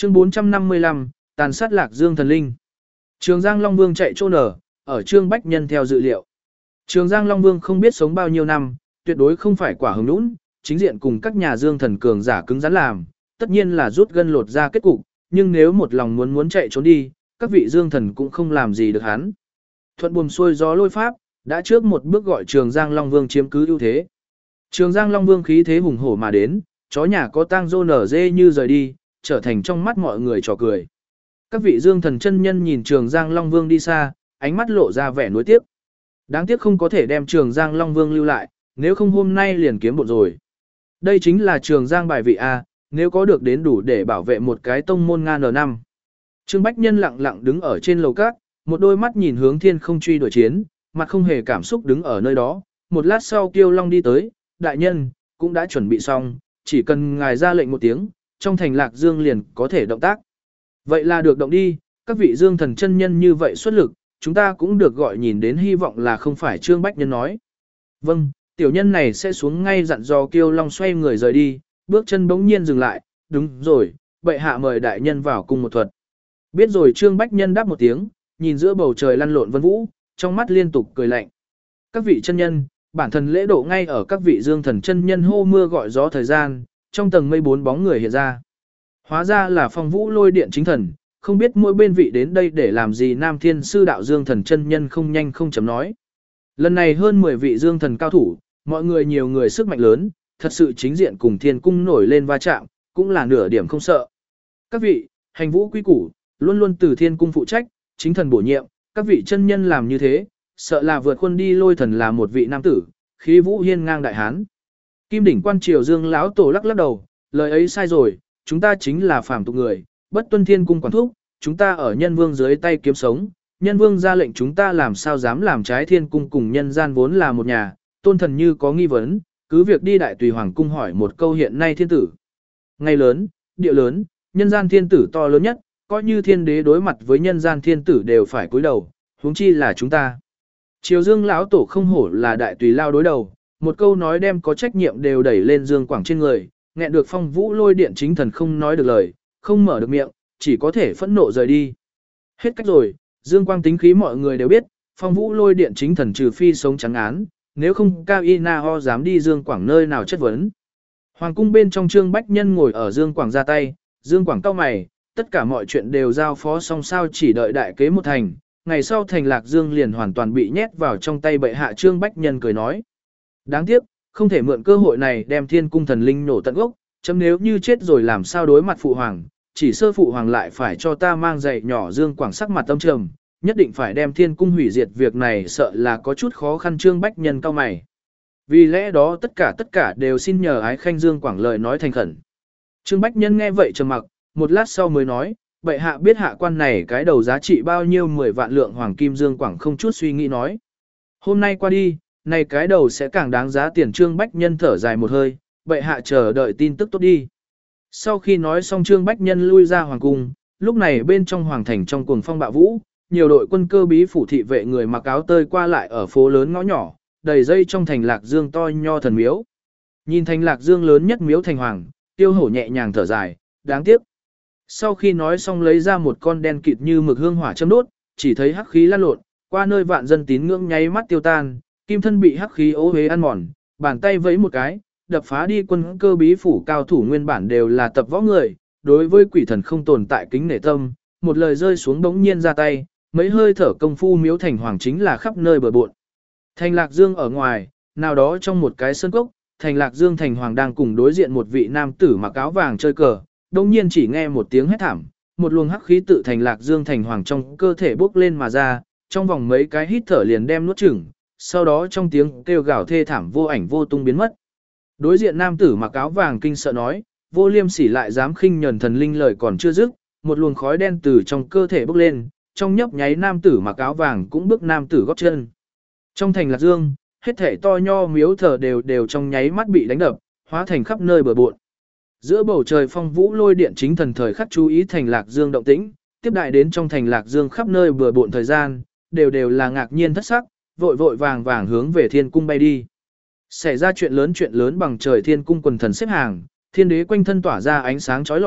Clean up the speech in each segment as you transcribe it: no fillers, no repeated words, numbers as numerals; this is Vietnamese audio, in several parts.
Chương 455, tàn sát Lạc Dương thần linh. Trường Giang Long Vương chạy chỗ nở, ở Trương Bách Nhân theo dự liệu. Trường Giang Long Vương không biết sống bao nhiêu năm, tuyệt đối không phải quả hứng nũng, chính diện cùng các nhà Dương thần cường giả cứng rắn làm, tất nhiên là rút gân lột ra kết cục, nhưng nếu một lòng muốn chạy trốn đi, các vị Dương thần cũng không làm gì được hắn. Thuận buồm xuôi gió lôi pháp, đã trước một bước gọi Trường Giang Long Vương chiếm cứ ưu thế. Trường Giang Long Vương khí thế hùng hổ mà đến, chó nhà có tang rô nở dê như rời đi, trở thành trong mắt mọi người trò cười. Các vị Dương thần chân nhân nhìn Trường Giang Long Vương đi xa, ánh mắt lộ ra vẻ nuối tiếc. Đáng tiếc không có thể đem Trường Giang Long Vương lưu lại, nếu không hôm nay liền kiếm bộn rồi. Đây chính là Trường Giang bài vị A, nếu có được đến đủ để bảo vệ một cái tông môn Nga N5. Trương Bách Nhân lặng lặng đứng ở trên lầu cát, một đôi mắt nhìn hướng thiên không truy đuổi chiến, mặt không hề cảm xúc đứng ở nơi đó. Một lát sau Kiêu Long đi tới, đại nhân, cũng đã chuẩn bị xong, chỉ cần ngài ra lệnh một tiếng, trong thành Lạc Dương liền có thể động tác. Vậy là được động đi, các vị Dương thần chân nhân như vậy xuất lực, chúng ta cũng được gọi nhìn đến hy vọng là không phải Trương Bách Nhân nói. Vâng, tiểu nhân này sẽ xuống ngay dặn dò Kiêu Long xoay người rời đi, bước chân bỗng nhiên dừng lại, đúng rồi, bệ hạ mời đại nhân vào cung một thuật. Biết rồi Trương Bách Nhân đáp một tiếng, nhìn giữa bầu trời lăn lộn vân vũ, trong mắt liên tục cười lạnh. Các vị chân nhân, bản thân lễ độ ngay ở các vị Dương thần chân nhân hô mưa gọi gió thời gian, trong tầng mây 4 bóng người hiện ra. Hóa ra là Phong Vũ Lôi Điện chính thần, không biết mỗi bên vị đến đây để làm gì. Nam Thiên Sư đạo Dương thần chân nhân không nhanh không chậm nói. Lần này hơn 10 vị Dương thần cao thủ, mọi người nhiều người sức mạnh lớn, thật sự chính diện cùng Thiên cung nổi lên va chạm, cũng là nửa điểm không sợ. Các vị, hành vũ quy củ, luôn luôn từ Thiên cung phụ trách, chính thần bổ nhiệm, các vị chân nhân làm như thế, sợ là vượt khuôn đi. Lôi thần là một vị nam tử, khí vũ hiên ngang đại hán. Kim đỉnh quan triều Dương lão tổ lắc lắc đầu, lời ấy sai rồi, chúng ta chính là phàm tục người, bất tuân Thiên cung quản thúc, chúng ta ở nhân vương dưới tay kiếm sống, nhân vương ra lệnh chúng ta làm sao dám làm trái Thiên cung cùng nhân gian vốn là một nhà. Tôn thần như có nghi vấn, cứ việc đi đại tùy hoàng cung hỏi một câu. Hiện nay thiên tử ngày lớn, địa lớn, nhân gian thiên tử to lớn nhất, coi như thiên đế đối mặt với nhân gian thiên tử đều phải cúi đầu, huống chi là chúng ta. Triều Dương lão tổ không hổ là đại tùy lao đối đầu, một câu nói đem có trách nhiệm đều đẩy lên Dương Quảng trên người, nghẹn được Phong Vũ Lôi Điện chính thần không nói được lời, không mở được miệng, chỉ có thể phẫn nộ rời đi. Hết cách rồi, Dương Quang tính khí mọi người đều biết, Phong Vũ Lôi Điện chính thần trừ phi sống trắng án, nếu không Cao Y Na Ho dám đi Dương Quảng nơi nào chất vấn. Hoàng cung bên trong Trương Bách Nhân ngồi ở Dương Quảng ra tay, Dương Quảng cau mày, tất cả mọi chuyện đều giao phó xong sao, chỉ đợi đại kế một thành, ngày sau thành Lạc Dương liền hoàn toàn bị nhét vào trong tay bệ hạ. Trương Bách Nhân cười nói, đáng tiếc, không thể mượn cơ hội này đem Thiên cung thần linh nổ tận gốc, chấm nếu như chết rồi làm sao đối mặt phụ hoàng, chỉ sơ phụ hoàng lại phải cho ta mang giày nhỏ. Dương Quảng sắc mặt âm trầm, nhất định phải đem Thiên cung hủy diệt, việc này sợ là có chút khó khăn. Trương Bách Nhân cau mày, vì lẽ đó tất cả đều xin nhờ ái khanh. Dương Quảng lời nói thành khẩn. Trương Bách Nhân nghe vậy trầm mặc, một lát sau mới nói, bệ hạ biết hạ quan này cái đầu giá trị bao nhiêu? 10 vạn lượng hoàng kim. Dương Quảng không chút suy nghĩ nói, hôm nay qua đi, này cái đầu sẽ càng đáng giá tiền. Trương Bách Nhân thở dài một hơi, bệ hạ chờ đợi tin tức tốt đi. Sau khi nói xong Trương Bách Nhân lui ra hoàng cung, lúc này bên trong hoàng thành trong cuồng phong bạo vũ, nhiều đội quân cơ bí phủ thị vệ người mặc áo tơi qua lại ở phố lớn ngõ nhỏ, đầy dây trong thành Lạc Dương to nho thần miếu. Nhìn thành Lạc Dương lớn nhất miếu thành hoàng, Tiêu Hổ nhẹ nhàng thở dài, đáng tiếc. Sau khi nói xong lấy ra một con đen kịt như mực hương hỏa châm đốt, chỉ thấy hắc khí lan lộn, qua nơi vạn dân tín ngưỡng nháy mắt tiêu tan, kim thân bị hắc khí ố huế ăn mòn, bàn tay vẫy một cái, đập phá đi. Quân cơ bí phủ cao thủ nguyên bản đều là tập võ người, đối với quỷ thần không tồn tại kính nể tâm, một lời rơi xuống đống nhiên ra tay, mấy hơi thở công phu miếu thành hoàng chính là khắp nơi bờ bộn. Thành Lạc Dương ở ngoài, nào đó trong một cái sân cốc, thành Lạc Dương thành hoàng đang cùng đối diện một vị nam tử mặc áo vàng chơi cờ, đống nhiên chỉ nghe một tiếng hét thảm, một luồng hắc khí tự thành Lạc Dương thành hoàng trong cơ thể bốc lên mà ra, trong vòng mấy cái hít thở liền đem nuốt chửng, sau đó trong tiếng kêu gào thê thảm vô ảnh vô tung biến mất. Đối diện nam tử mặc áo vàng kinh sợ nói, vô liêm sỉ lại dám khinh nhẫn thần linh. Lời còn chưa dứt, một luồng khói đen từ trong cơ thể bốc lên, trong nhấp nháy nam tử mặc áo vàng cũng bước nam tử gót chân. Trong thành Lạc Dương, hết thảy to nho miếu thờ đều trong nháy mắt bị đánh đập, hóa thành khắp nơi bừa bộn. Giữa bầu trời Phong Vũ Lôi Điện chính thần thời khắc chú ý thành Lạc Dương động tĩnh, tiếp đại đến trong thành Lạc Dương khắp nơi bừa bộn thời gian, đều là ngạc nhiên thất sắc, vội vàng hướng về Thiên cung bay đi. Xảy ra chuyện lớn bằng trời. Thiên cung quần thần xếp hàng, thiên đế quanh thân tỏa ra ánh sáng chói lọi,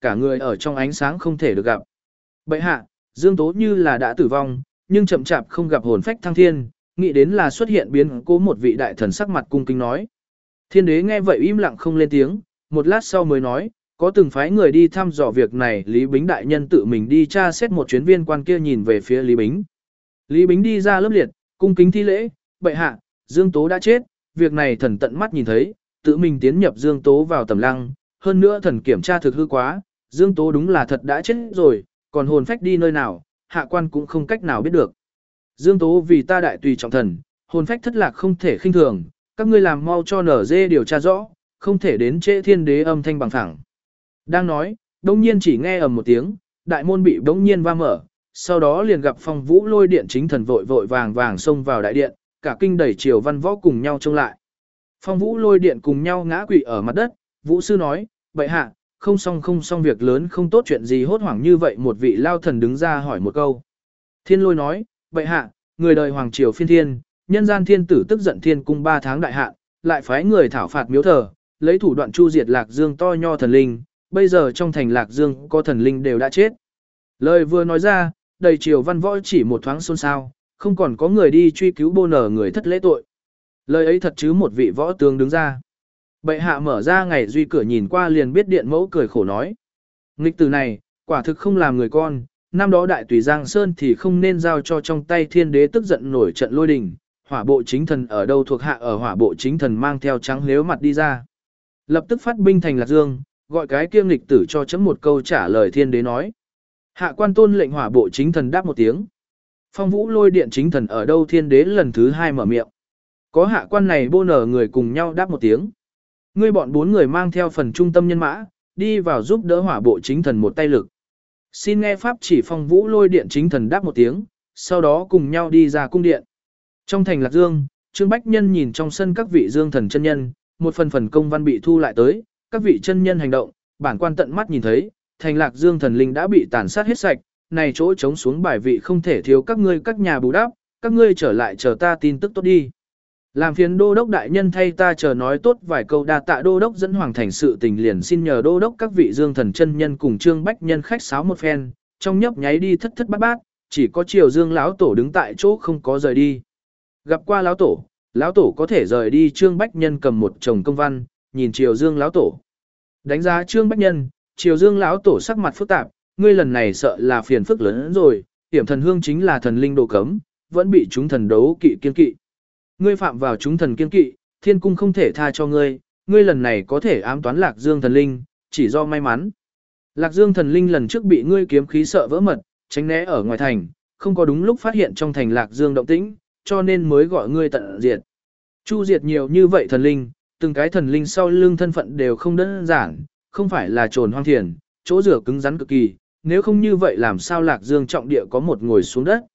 cả người ở trong ánh sáng không thể được gặp. Bệ hạ, Dương Tố như là đã tử vong, nhưng chậm chạp không gặp hồn phách thăng thiên, nghĩ đến là xuất hiện biến cố một vị đại thần sắc mặt cung kính nói. Thiên đế nghe vậy im lặng không lên tiếng, một lát sau mới nói, có từng phái người đi thăm dò việc này, Lý Bính đại nhân tự mình đi tra xét một chuyến, viên quan kia nhìn về phía Lý Bính. Lý Bính đi ra lớp liệt, cung kính thi lễ, bệ hạ, Dương Tố đã chết, việc này thần tận mắt nhìn thấy, tự mình tiến nhập Dương Tố vào tầm lăng, hơn nữa thần kiểm tra thực hư quá, Dương Tố đúng là thật đã chết rồi, còn hồn phách đi nơi nào, hạ quan cũng không cách nào biết được. Dương Tố vì ta đại tùy trọng thần, hồn phách thất lạc không thể khinh thường, các ngươi làm mau cho nở dê điều tra rõ, không thể đến trễ thiên đế âm thanh bằng thẳng. Đang nói, đông nhiên chỉ nghe ầm một tiếng, đại môn bị đống nhiên va mở, sau đó liền gặp Phong Vũ Lôi Điện chính thần vội vội vàng vàng xông vào đại điện, cả kinh đẩy Triều Văn Võ cùng nhau trông lại. Phong Vũ Lôi Điện cùng nhau ngã quỵ ở mặt đất, Vũ sư nói, bệ hạ, không xong việc lớn không tốt, chuyện gì hốt hoảng như vậy. Một vị lao thần đứng ra hỏi một câu. Thiên Lôi nói, bệ hạ, người đời hoàng triều phiên thiên, nhân gian thiên tử tức giận thiên cung 3 tháng đại hạn, lại phái người thảo phạt miếu thờ, lấy thủ đoạn chu diệt Lạc Dương to nho thần linh, bây giờ trong thành Lạc Dương có thần linh đều đã chết. Lời vừa nói ra, đầy triều văn võ chỉ một thoáng xôn xao, không còn có người đi truy cứu bô nở người thất lễ tội. Lời ấy thật chứ, một vị võ tướng đứng ra. Bệ hạ mở ra ngày duy cửa nhìn qua liền biết điện mẫu cười khổ nói. Nghịch từ này, quả thực không làm người con, năm đó đại tùy Giang Sơn thì không nên giao cho trong tay thiên đế, tức giận nổi trận lôi đình, hỏa bộ chính thần ở đâu thuộc hạ ở hỏa bộ chính thần mang theo trắng lếu mặt đi ra. Lập tức phát binh thành Lạc Dương, gọi cái kiêng nghịch tử cho chấm một câu trả lời. Thiên đế nói. Hạ quan tôn lệnh. Hỏa bộ chính thần đáp một tiếng. Phong Vũ Lôi Điện chính thần ở đâu? Thiên đế lần thứ 2 mở miệng. Có hạ quan này bô nở người cùng nhau đáp một tiếng. Ngươi bọn 4 người mang theo phần trung tâm nhân mã, đi vào giúp đỡ hỏa bộ chính thần một tay lực. Xin nghe pháp chỉ. Phong Vũ Lôi Điện chính thần đáp một tiếng, sau đó cùng nhau đi ra cung điện. Trong thành Lạc Dương, Trương Bách Nhân nhìn trong sân các vị dương thần chân nhân, một phần công văn bị thu lại tới, các vị chân nhân hành động, bản quan tận mắt nhìn thấy, thành Lạc Dương thần linh đã bị tàn sát hết sạch, này chỗ trống xuống bài vị không thể thiếu các ngươi các nhà bù đắp, các ngươi trở lại chờ ta tin tức tốt đi. Làm phiền đô đốc đại nhân thay ta chờ nói tốt vài câu, đa tạ đô đốc dẫn hoàng thành sự tình, liền xin nhờ đô đốc các vị dương thần chân nhân cùng Trương Bách Nhân khách sáo một phen, trong nhấp nháy đi thất thất bát bát, chỉ có Triều Dương lão tổ đứng tại chỗ không có rời đi. Gặp qua lão tổ có thể rời đi. Trương Bách Nhân cầm một chồng công văn, nhìn Triều Dương lão tổ. Đánh giá Trương Bách Nhân, Triều Dương lão tổ sắc mặt phức tạp, ngươi lần này sợ là phiền phức lớn hơn rồi, Hiểm Thần Hương chính là thần linh đồ cấm, vẫn bị chúng thần đấu kỵ kiên kỵ. Ngươi phạm vào chúng thần kiên kỵ, thiên cung không thể tha cho ngươi, ngươi lần này có thể ám toán Lạc Dương thần linh, chỉ do may mắn. Lạc Dương thần linh lần trước bị ngươi kiếm khí sợ vỡ mật, tránh né ở ngoài thành, không có đúng lúc phát hiện trong thành Lạc Dương động tĩnh, cho nên mới gọi ngươi tận diệt. Chu diệt nhiều như vậy thần linh, từng cái thần linh sau lưng thân phận đều không đơn giản, không phải là trồn hoang thiền, chỗ rửa cứng rắn cực kỳ, nếu không như vậy làm sao Lạc Dương trọng địa có một ngồi xuống đất.